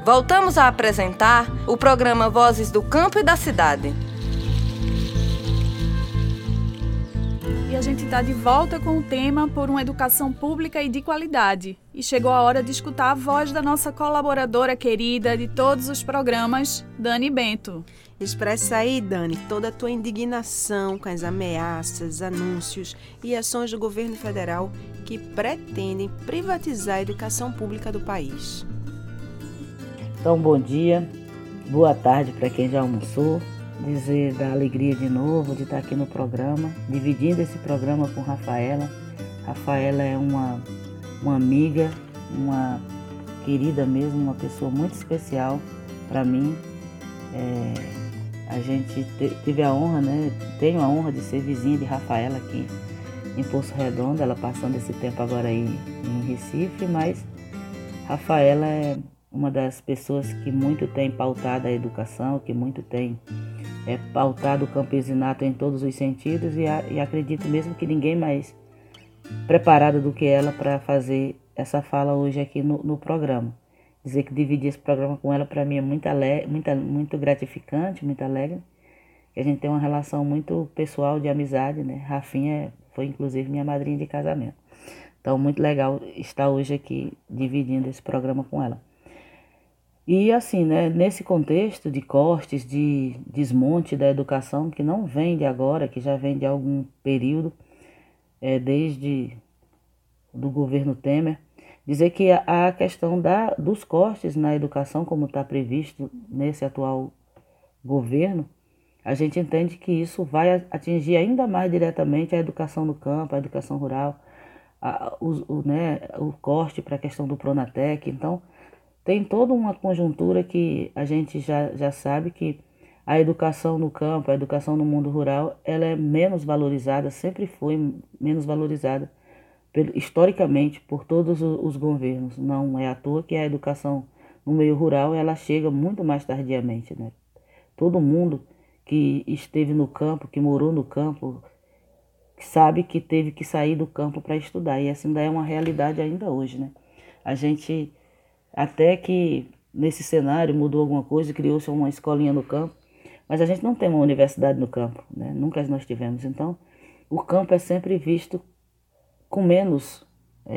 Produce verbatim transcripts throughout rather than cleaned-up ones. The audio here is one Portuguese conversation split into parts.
Voltamos a apresentar o programa Vozes do Campo e da Cidade. E a gente está de volta com o tema Por uma Educação Pública e de Qualidade. E chegou a hora de escutar a voz da nossa colaboradora querida de todos os programas, Dani Bento. Expressa aí, Dani, toda a tua indignação com as ameaças, anúncios e ações do governo federal que pretendem privatizar a educação pública do país. Então, bom dia, boa tarde para quem já almoçou. Dizer da alegria de novo de estar aqui no programa, dividindo esse programa com Rafaela. Rafaela é uma, uma amiga, uma querida mesmo, uma pessoa muito especial para mim. É, a gente te, teve a honra, né? Tenho a honra de ser vizinha de Rafaela aqui em Poço Redondo, ela passando esse tempo agora aí em Recife, mas Rafaela é uma das pessoas que muito tem pautado a educação, que muito tem é, pautado o campesinato em todos os sentidos e, a, e acredito mesmo que ninguém mais preparado do que ela para fazer essa fala hoje aqui no, no programa. Dizer que dividir esse programa com ela para mim é muito, alegre, muito, muito gratificante, muito alegre. A gente tem uma relação muito pessoal de amizade, né? Rafinha foi inclusive minha madrinha de casamento. Então muito legal estar hoje aqui dividindo esse programa com ela. E assim, né, nesse contexto de cortes, de desmonte da educação, que não vem de agora, que já vem de algum período, é, desde do governo Temer, dizer que a questão da, dos cortes na educação, como está previsto nesse atual governo, a gente entende que isso vai atingir ainda mais diretamente a educação no campo, a educação rural, a, o, o, né, o corte para a questão do Pronatec. Então, tem toda uma conjuntura que a gente já, já sabe que a educação no campo, a educação no mundo rural, ela é menos valorizada, sempre foi menos valorizada, historicamente, por todos os governos. Não é à toa que a educação no meio rural, ela chega muito mais tardiamente, né? Todo mundo que esteve no campo, que morou no campo, sabe que teve que sair do campo para estudar. E essa ainda é uma realidade ainda hoje, né? A gente... Até que nesse cenário mudou alguma coisa, criou-se uma escolinha no campo, mas a gente não tem uma universidade no campo, né? Nunca nós tivemos. Então, o campo é sempre visto com menos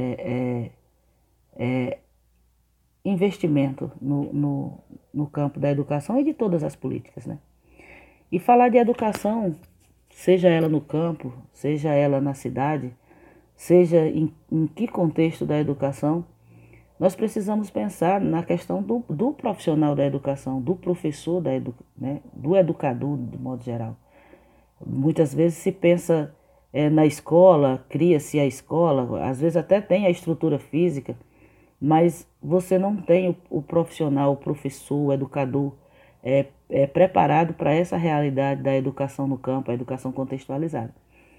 é, é, é, investimento no, no, no campo da educação e de todas as políticas, né? E falar de educação, seja ela no campo, seja ela na cidade, seja em, em que contexto da educação, nós precisamos pensar na questão do, do profissional da educação, do professor, da edu, né, do educador, de modo geral. Muitas vezes se pensa é, na escola, cria-se a escola, às vezes até tem a estrutura física, mas você não tem o, o profissional, o professor, o educador é, é preparado para essa realidade da educação no campo, a educação contextualizada.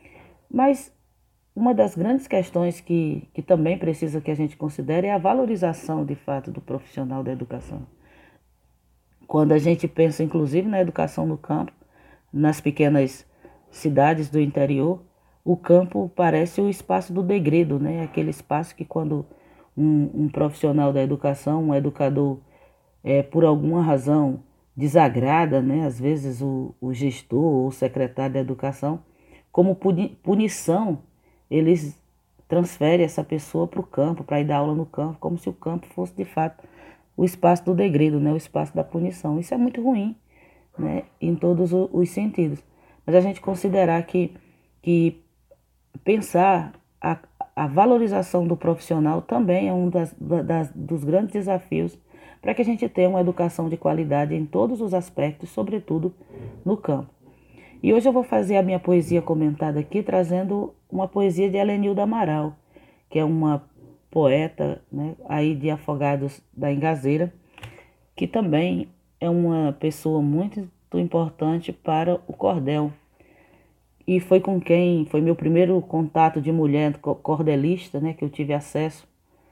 Mas uma das grandes questões que, que também precisa que a gente considere é a valorização, de fato, do profissional da educação. Quando a gente pensa, inclusive, na educação no campo, nas pequenas cidades do interior, o campo parece o espaço do degredo, né? Aquele espaço que quando um, um profissional da educação, um educador, é, por alguma razão, desagrada, né? Às vezes o, o gestor ou o secretário da educação, como punição, eles transferem essa pessoa para o campo, para ir dar aula no campo, como se o campo fosse, de fato, o espaço do degredo, né? O espaço da punição. Isso é muito ruim, né? Em todos os sentidos. Mas a gente considerar que, que pensar a, a valorização do profissional também é um das, das, dos grandes desafios para que a gente tenha uma educação de qualidade em todos os aspectos, sobretudo no campo. E hoje eu vou fazer a minha poesia comentada aqui, trazendo uma poesia de Helenilda Amaral, que é uma poeta, né, aí de Afogados da Engazeira, que também é uma pessoa muito importante para o cordel. E foi com quem, foi meu primeiro contato de mulher cordelista, né, que eu tive acesso,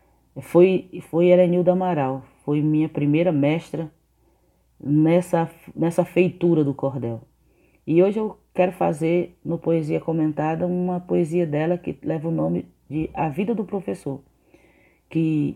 foi, foi Helenilda Amaral, foi minha primeira mestra nessa, nessa feitura do cordel. E hoje eu quero fazer no Poesia Comentada uma poesia dela que leva o nome de A Vida do Professor, que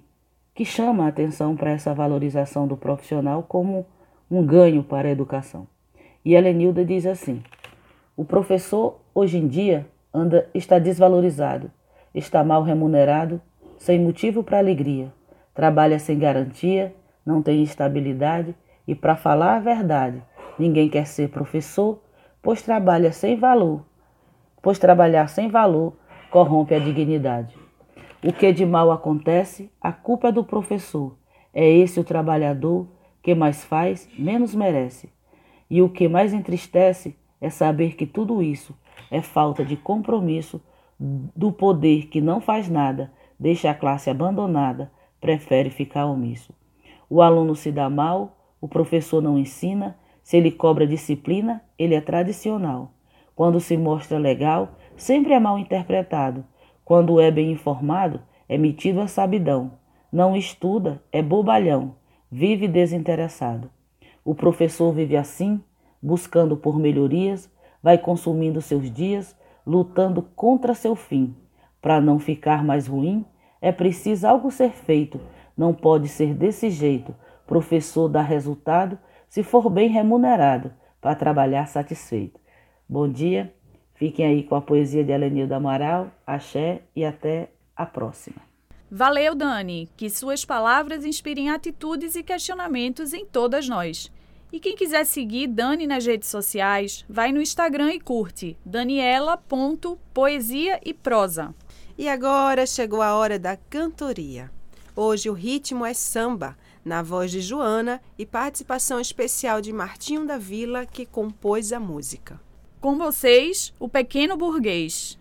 que chama a atenção para essa valorização do profissional como um ganho para a educação. E Helenilda diz assim: o professor hoje em dia anda, está desvalorizado, está mal remunerado, sem motivo para alegria, trabalha sem garantia, não tem estabilidade e, para falar a verdade, ninguém quer ser professor, pois trabalha sem valor, pois trabalhar sem valor corrompe a dignidade. O que de mal acontece, a culpa é do professor. É esse o trabalhador que mais faz, menos merece. E o que mais entristece é saber que tudo isso é falta de compromisso do poder que não faz nada, deixa a classe abandonada, prefere ficar omisso. O aluno se dá mal, o professor não ensina, se ele cobra disciplina, ele é tradicional. Quando se mostra legal, sempre é mal interpretado. Quando é bem informado, é metido a sabidão. Não estuda, é bobalhão, vive desinteressado. O professor vive assim, buscando por melhorias, vai consumindo seus dias, lutando contra seu fim. Para não ficar mais ruim, é preciso algo ser feito, não pode ser desse jeito. Professor dá resultado se for bem remunerado, para trabalhar satisfeito. Bom dia, fiquem aí com a poesia de Helenilda Amaral, axé e até a próxima. Valeu, Dani, que suas palavras inspirem atitudes e questionamentos em todas nós. E quem quiser seguir Dani nas redes sociais, vai no Instagram e curte daniela ponto poesia e prosa. E agora chegou a hora da cantoria. Hoje o ritmo é samba, na voz de Joana e participação especial de Martinho da Vila, que compôs a música. Com vocês, o Pequeno Burguês.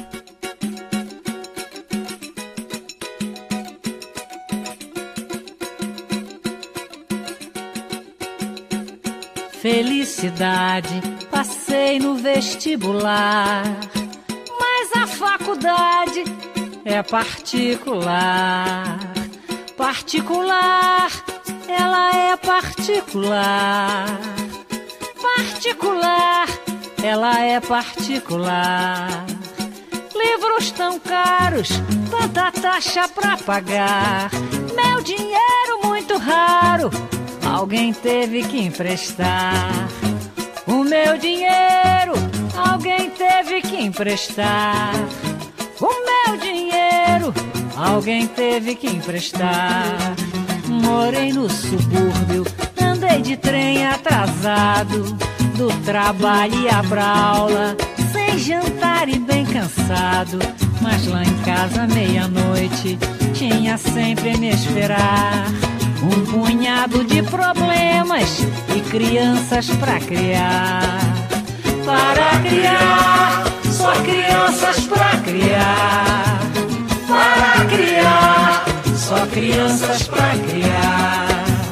Felicidade, passei no vestibular, mas a faculdade é particular. Particular, ela é particular. Particular, ela é particular. Livros tão caros, tanta taxa pra pagar. Meu dinheiro muito raro, alguém teve que emprestar. O meu dinheiro, alguém teve que emprestar. O meu dinheiro, alguém teve que emprestar. Morei no subúrbio, andei de trem atrasado, do trabalho ia pra aula, sem jantar e bem cansado. Mas lá em casa, meia-noite, tinha sempre a me esperar um punhado de problemas e crianças pra criar. Para criar, só crianças pra criar. Para criar, só crianças pra criar.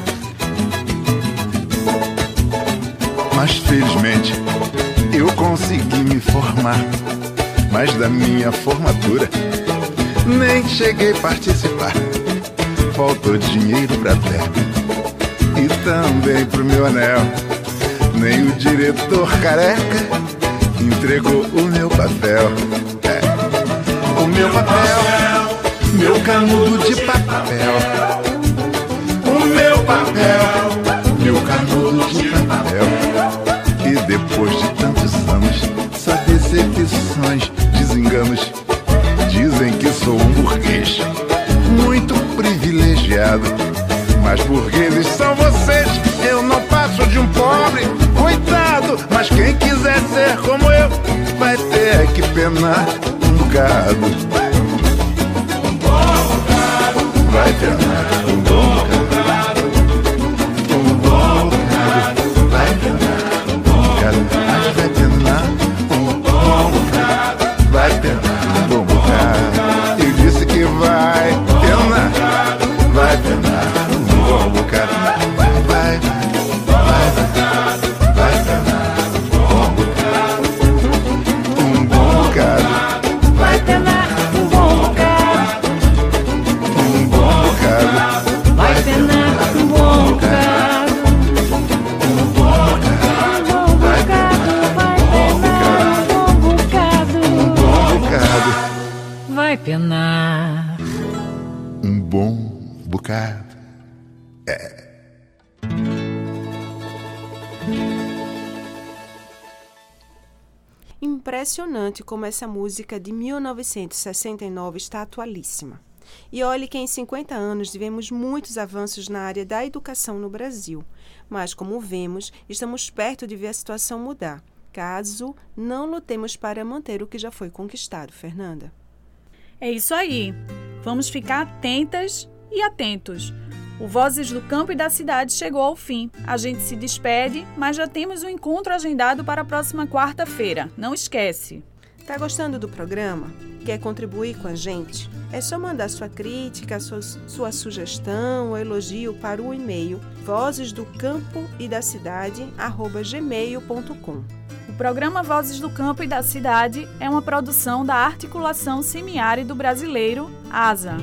Mas felizmente eu consegui me formar, mas da minha formatura nem cheguei a participar. Faltou dinheiro pra terra e também pro meu anel. Nem o diretor careca entregou o meu papel. É. O meu papel, meu canudo de papel. O meu papel, meu canudo de papel. E depois de tantos anos, só decepções, desenganos, dizem que sou um burguês muito privilegiado. Mas burgueses são vocês, eu não passo de um pobre coitado. Mas quem quiser ser como eu, vai ter que penar um bocado. Um bom bocado. Vai penar um bom bocado. Um bom bocado. Vai penar um bom bocado. Mas vai penar um bom bocado. Vai penar um bom bocado. Eu disse que vai penar. Vai penar um bom bocado. Vai, vai, vai, vai penar um bom bocado. Um bom bocado. Vai penar bocado. É. Impressionante como essa música de mil novecentos e sessenta e nove está atualíssima. E olhe que em cinquenta anos tivemos muitos avanços na área da educação no Brasil, mas como vemos, estamos perto de ver a situação mudar, caso não lutemos para manter o que já foi conquistado, Fernanda. É isso aí. Vamos ficar atentas e atentos. O Vozes do Campo e da Cidade chegou ao fim. A gente se despede, mas já temos um encontro agendado para a próxima quarta-feira. Não esquece. Tá gostando do programa? Quer contribuir com a gente? É só mandar sua crítica, sua, sua sugestão ou elogio para o e-mail vozes do campo e da cidade arroba gmail ponto com. O programa Vozes do Campo e da Cidade é uma produção da Articulação Semiárido Brasileiro, ASA.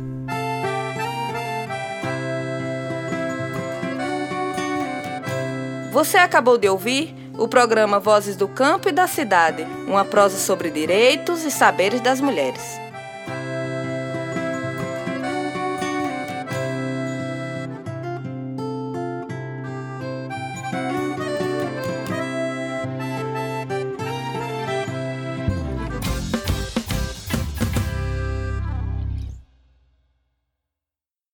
Você acabou de ouvir o programa Vozes do Campo e da Cidade, uma prosa sobre direitos e saberes das mulheres.